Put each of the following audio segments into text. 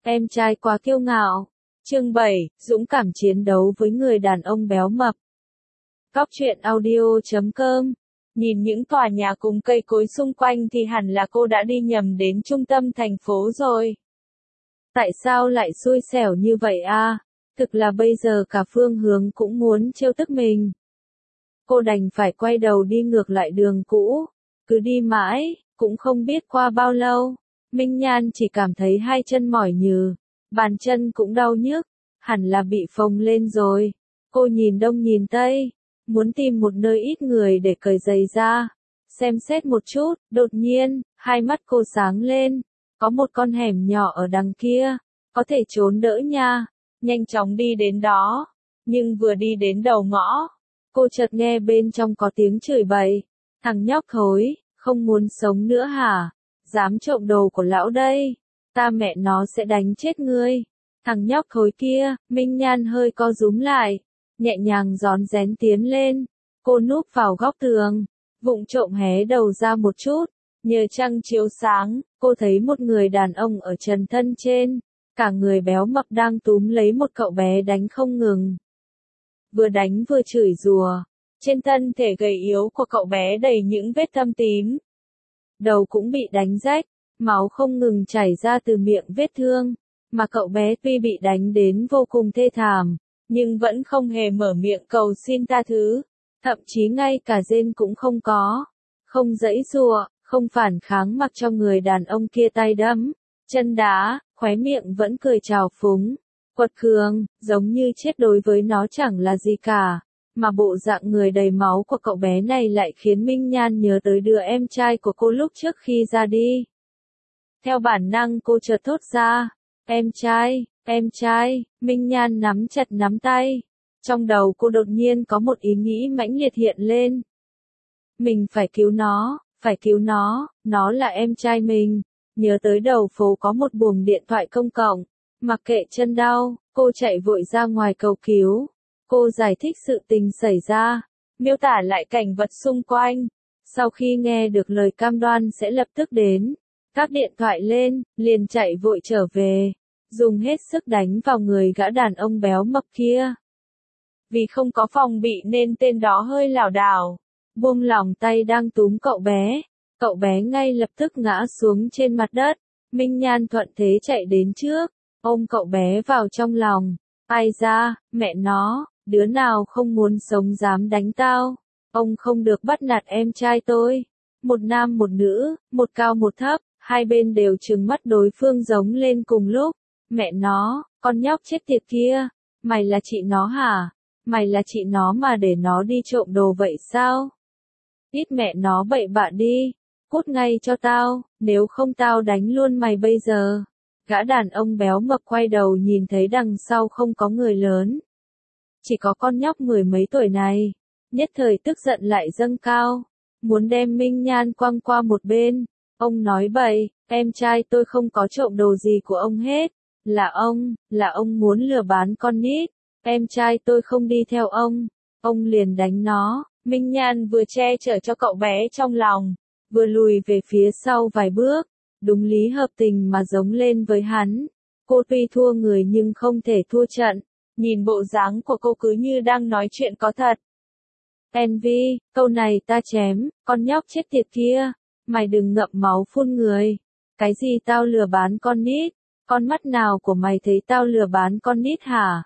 em trai quá kiêu ngạo. Chương 7, dũng cảm chiến đấu với người đàn ông béo mập. Cóc truyện audio.com. Nhìn những tòa nhà cùng cây cối xung quanh thì hẳn là cô đã đi nhầm đến trung tâm thành phố rồi. Tại sao lại xui xẻo như vậy à? Thực là bây giờ cả phương hướng cũng muốn trêu tức mình. Cô đành phải quay đầu đi ngược lại đường cũ. Cứ đi mãi, cũng không biết qua bao lâu. Minh Nhan chỉ cảm thấy hai chân mỏi nhừ, bàn chân cũng đau nhức, hẳn là bị phồng lên rồi. Cô nhìn đông nhìn tây, muốn tìm một nơi ít người để cởi giày ra, xem xét một chút, đột nhiên, hai mắt cô sáng lên, có một con hẻm nhỏ ở đằng kia, có thể trốn đỡ nha, nhanh chóng đi đến đó, nhưng vừa đi đến đầu ngõ, cô chợt nghe bên trong có tiếng chửi bậy, thằng nhóc thối, không muốn sống nữa hả? Dám trộm đồ của lão đây, ta mẹ nó sẽ đánh chết ngươi. Thằng nhóc thối kia, Minh Nhan hơi co rúm lại, nhẹ nhàng rón rén tiến lên, cô núp vào góc tường, vụng trộm hé đầu ra một chút, nhờ trăng chiếu sáng, cô thấy một người đàn ông ở trần thân trên, cả người béo mập đang túm lấy một cậu bé đánh không ngừng. Vừa đánh vừa chửi rủa, trên thân thể gầy yếu của cậu bé đầy những vết thâm tím. Đầu cũng bị đánh rách, máu không ngừng chảy ra từ miệng vết thương, mà cậu bé tuy bị đánh đến vô cùng thê thảm, nhưng vẫn không hề mở miệng cầu xin tha thứ, thậm chí ngay cả rên cũng không có, không giãy giụa, không phản kháng mặc cho người đàn ông kia tay đấm, chân đá, khóe miệng vẫn cười trào phúng, quật cường, giống như chết đối với nó chẳng là gì cả. Mà bộ dạng người đầy máu của cậu bé này lại khiến Minh Nhan nhớ tới đứa em trai của cô lúc trước khi ra đi. Theo bản năng cô chợt thốt ra, em trai, Minh Nhan nắm chặt nắm tay. Trong đầu cô đột nhiên có một ý nghĩ mãnh liệt hiện lên. Mình phải cứu nó là em trai mình. Nhớ tới đầu phố có một buồng điện thoại công cộng, mặc kệ chân đau, cô chạy vội ra ngoài cầu cứu. Cô giải thích sự tình xảy ra, miêu tả lại cảnh vật xung quanh. Sau khi nghe được lời cam đoan sẽ lập tức đến, gác điện thoại lên, liền chạy vội trở về, dùng hết sức đánh vào người gã đàn ông béo mập kia. Vì không có phòng bị nên tên đó hơi lảo đảo, buông lỏng tay đang túm cậu bé ngay lập tức ngã xuống trên mặt đất. Minh Nhan thuận thế chạy đến trước, ôm cậu bé vào trong lòng. Ai ra, mẹ nó, đứa nào không muốn sống dám đánh tao. Ông không được bắt nạt em trai tôi. Một nam một nữ, một cao một thấp, hai bên đều trừng mắt đối phương giống lên cùng lúc. Mẹ nó, con nhóc chết tiệt kia, mày là chị nó hả? Mày là chị nó mà để nó đi trộm đồ vậy sao? Ít mẹ nó bậy bạ đi, cút ngay cho tao, nếu không tao đánh luôn mày bây giờ. Gã đàn ông béo mập quay đầu nhìn thấy đằng sau không có người lớn. Chỉ có con nhóc mười mấy tuổi này, nhất thời tức giận lại dâng cao, muốn đem Minh Nhan quăng qua một bên. Ông nói bậy, em trai tôi không có trộm đồ gì của ông hết, là ông muốn lừa bán con nít, em trai tôi không đi theo ông liền đánh nó. Minh Nhan vừa che chở cho cậu bé trong lòng, vừa lùi về phía sau vài bước, đúng lý hợp tình mà giống lên với hắn. Cô tuy thua người nhưng không thể thua trận. Nhìn bộ dáng của cô cứ như đang nói chuyện có thật. Envy, câu này ta chém, con nhóc chết tiệt kia, mày đừng ngậm máu phun người. Cái gì tao lừa bán con nít, con mắt nào của mày thấy tao lừa bán con nít hả?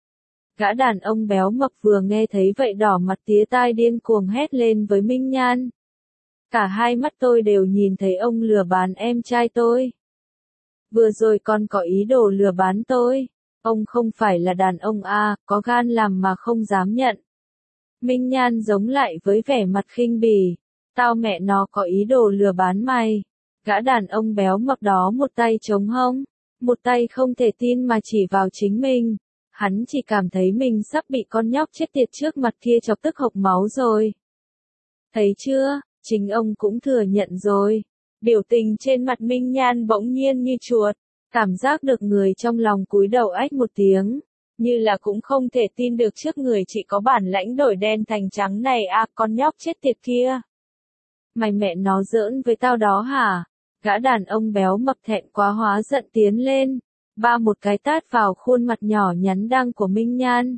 Gã đàn ông béo mập vừa nghe thấy vậy đỏ mặt tía tai điên cuồng hét lên với Minh Nhan. Cả hai mắt tôi đều nhìn thấy ông lừa bán em trai tôi. Vừa rồi con có ý đồ lừa bán tôi. Ông không phải là đàn ông à, có gan làm mà không dám nhận. Minh Nhan giống lại với vẻ mặt khinh bỉ. Tao mẹ nó có ý đồ lừa bán mày. Gã đàn ông béo mập đó một tay chống hông, một tay không thể tin mà chỉ vào chính mình. Hắn chỉ cảm thấy mình sắp bị con nhóc chết tiệt trước mặt kia chọc tức hộc máu rồi. Thấy chưa, chính ông cũng thừa nhận rồi. Biểu tình trên mặt Minh Nhan bỗng nhiên như chuột. Cảm giác được người trong lòng cúi đầu ách một tiếng, như là cũng không thể tin được trước người chỉ có bản lãnh đổi đen thành trắng này à, con nhóc chết tiệt kia. Mày mẹ nó giỡn với tao đó hả? Gã đàn ông béo mập thẹn quá hóa giận tiến lên, ba một cái tát vào khuôn mặt nhỏ nhắn đang của Minh Nhan.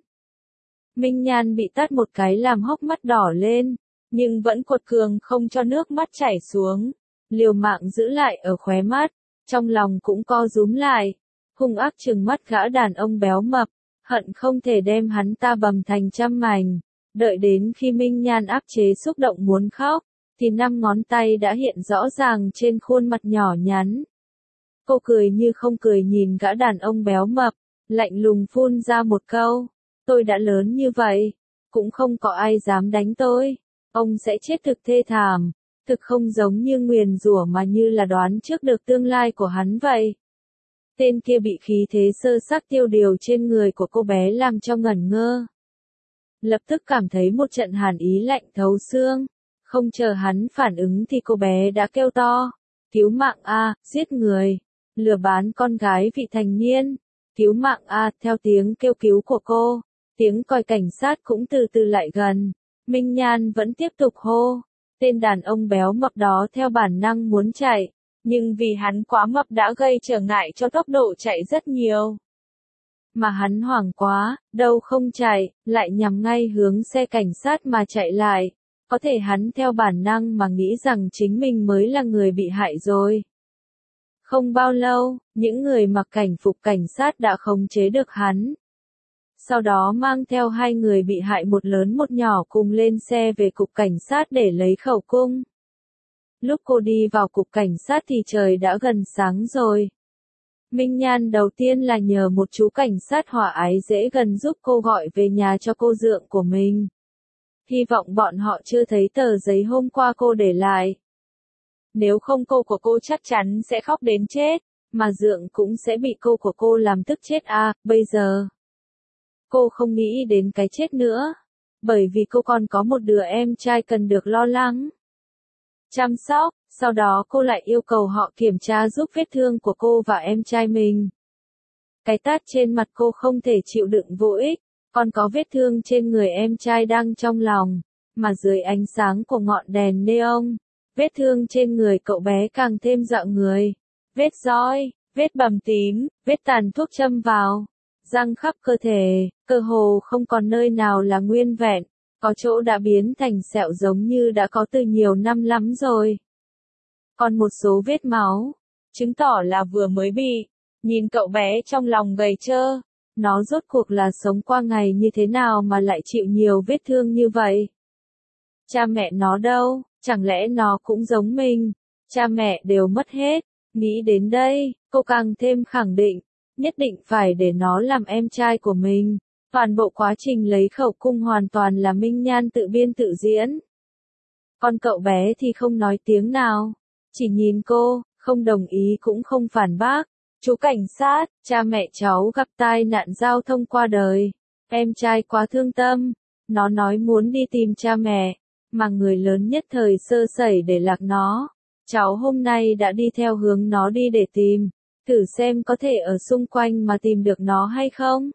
Minh Nhan bị tát một cái làm hốc mắt đỏ lên, nhưng vẫn quật cường không cho nước mắt chảy xuống, liều mạng giữ lại ở khóe mắt, trong lòng cũng co rúm lại, hung ác trừng mắt gã đàn ông béo mập, hận không thể đem hắn ta bầm thành trăm mảnh. Đợi đến khi Minh Nhan áp chế xúc động muốn khóc, thì 5 ngón tay đã hiện rõ ràng trên khuôn mặt nhỏ nhắn. Cô cười như không cười nhìn gã đàn ông béo mập, lạnh lùng phun ra một câu, tôi đã lớn như vậy, cũng không có ai dám đánh tôi, ông sẽ chết thực thê thảm, thực không giống như nguyền rủa mà như là đoán trước được tương lai của hắn vậy. Tên kia bị khí thế sơ sắc tiêu điều trên người của cô bé làm cho ngẩn ngơ. Lập tức cảm thấy một trận hàn ý lạnh thấu xương, không chờ hắn phản ứng thì cô bé đã kêu to, cứu mạng a, giết người, lừa bán con gái vị thành niên, cứu mạng a. Theo tiếng kêu cứu của cô, tiếng còi cảnh sát cũng từ từ lại gần, Minh Nhan vẫn tiếp tục hô, tên đàn ông béo mập đó theo bản năng muốn chạy, nhưng vì hắn quá mập đã gây trở ngại cho tốc độ chạy rất nhiều. Mà hắn hoảng quá, đâu không chạy, lại nhắm ngay hướng xe cảnh sát mà chạy lại. Có thể hắn theo bản năng mà nghĩ rằng chính mình mới là người bị hại rồi. Không bao lâu, những người mặc cảnh phục cảnh sát đã khống chế được hắn. Sau đó mang theo 2 người bị hại một lớn một nhỏ cùng lên xe về cục cảnh sát để lấy khẩu cung. Lúc cô đi vào cục cảnh sát thì trời đã gần sáng rồi. Minh Nhan đầu tiên là nhờ một chú cảnh sát hòa ái dễ gần giúp cô gọi về nhà cho cô dượng của mình. Hy vọng bọn họ chưa thấy tờ giấy hôm qua cô để lại. Nếu không cô của cô chắc chắn sẽ khóc đến chết, mà dượng cũng sẽ bị cô của cô làm tức chết bây giờ. Cô không nghĩ đến cái chết nữa, bởi vì cô còn có một đứa em trai cần được lo lắng, chăm sóc. Sau đó cô lại yêu cầu họ kiểm tra giúp vết thương của cô và em trai mình. Cái tát trên mặt cô không thể chịu đựng vô ích, còn có vết thương trên người em trai đang trong lòng, mà dưới ánh sáng của ngọn đèn neon, vết thương trên người cậu bé càng thêm dọa người. Vết roi, vết bầm tím, vết tàn thuốc châm vào, răng khắp cơ thể, cơ hồ không còn nơi nào là nguyên vẹn, có chỗ đã biến thành sẹo giống như đã có từ nhiều năm lắm rồi. Còn một số vết máu, chứng tỏ là vừa mới bị. Nhìn cậu bé trong lòng gầy trơ, nó rốt cuộc là sống qua ngày như thế nào mà lại chịu nhiều vết thương như vậy. Cha mẹ nó đâu, chẳng lẽ nó cũng giống mình, cha mẹ đều mất hết. Nghĩ đến đây, cô càng thêm khẳng định, nhất định phải để nó làm em trai của mình. Toàn bộ quá trình lấy khẩu cung hoàn toàn là Minh Nhan tự biên tự diễn. Còn cậu bé thì không nói tiếng nào, chỉ nhìn cô, không đồng ý cũng không phản bác. Chú cảnh sát, cha mẹ cháu gặp tai nạn giao thông qua đời, em trai quá thương tâm, nó nói muốn đi tìm cha mẹ, mà người lớn nhất thời sơ sẩy để lạc nó. Cháu hôm nay đã đi theo hướng nó đi để tìm, thử xem có thể ở xung quanh mà tìm được nó hay không.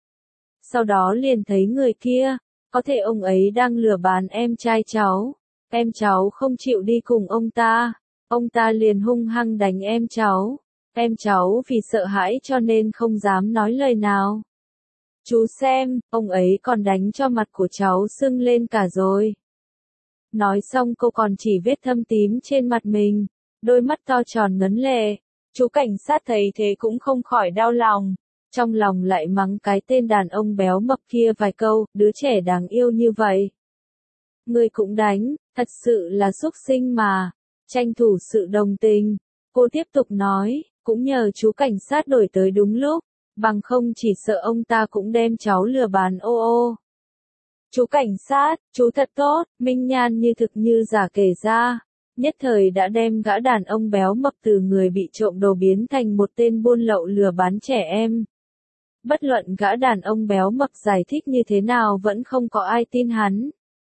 Sau đó liền thấy người kia, có thể ông ấy đang lừa bán em trai cháu, em cháu không chịu đi cùng ông ta liền hung hăng đánh em cháu. Em cháu vì sợ hãi cho nên không dám nói lời nào. Chú xem, ông ấy còn đánh cho mặt của cháu sưng lên cả rồi. Nói xong cô còn chỉ vết thâm tím trên mặt mình, đôi mắt to tròn ngấn lệ. Chú cảnh sát thấy thế cũng không khỏi đau lòng, trong lòng lại mắng cái tên đàn ông béo mập kia vài câu, đứa trẻ đáng yêu như vậy. Người cũng đánh, thật sự là súc sinh mà, tranh thủ sự đồng tình. Cô tiếp tục nói. Cũng nhờ chú cảnh sát đổi tới đúng lúc, bằng không chỉ sợ ông ta cũng đem cháu lừa bán ô. Chú cảnh sát, chú thật tốt, Minh Nhan như thực như giả kể ra, nhất thời đã đem gã đàn ông béo mập từ người bị trộm đồ biến thành một tên buôn lậu lừa bán trẻ em. Bất luận gã đàn ông béo mập giải thích như thế nào vẫn không có ai tin hắn.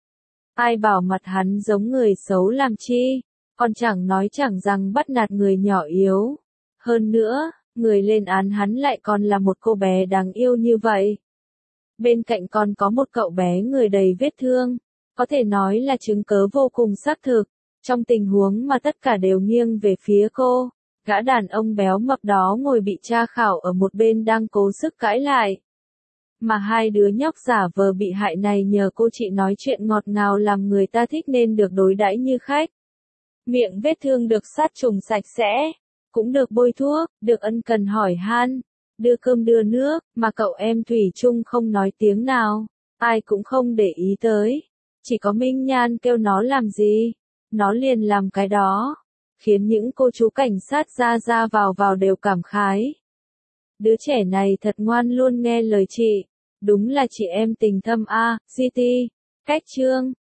Ai bảo mặt hắn giống người xấu làm chi, còn chẳng nói chẳng rằng bắt nạt người nhỏ yếu. Hơn nữa, người lên án hắn lại còn là một cô bé đáng yêu như vậy. Bên cạnh còn có một cậu bé người đầy vết thương, có thể nói là chứng cớ vô cùng xác thực, trong tình huống mà tất cả đều nghiêng về phía cô, Gã đàn ông béo mập đó ngồi bị tra khảo ở một bên đang cố sức cãi lại. Mà hai đứa nhóc giả vờ bị hại này nhờ cô chị nói chuyện ngọt ngào làm người ta thích nên được đối đãi như khách. Miệng vết thương được sát trùng sạch sẽ, cũng được bôi thuốc, được ân cần hỏi han, đưa cơm đưa nước, mà cậu em thủy chung không nói tiếng nào, ai cũng không để ý tới. Chỉ có Minh Nhan kêu nó làm gì, nó liền làm cái đó, khiến những cô chú cảnh sát ra ra vào đều cảm khái. Đứa trẻ này thật ngoan luôn nghe lời chị, đúng là chị em tình thâm a, GT, cách chương.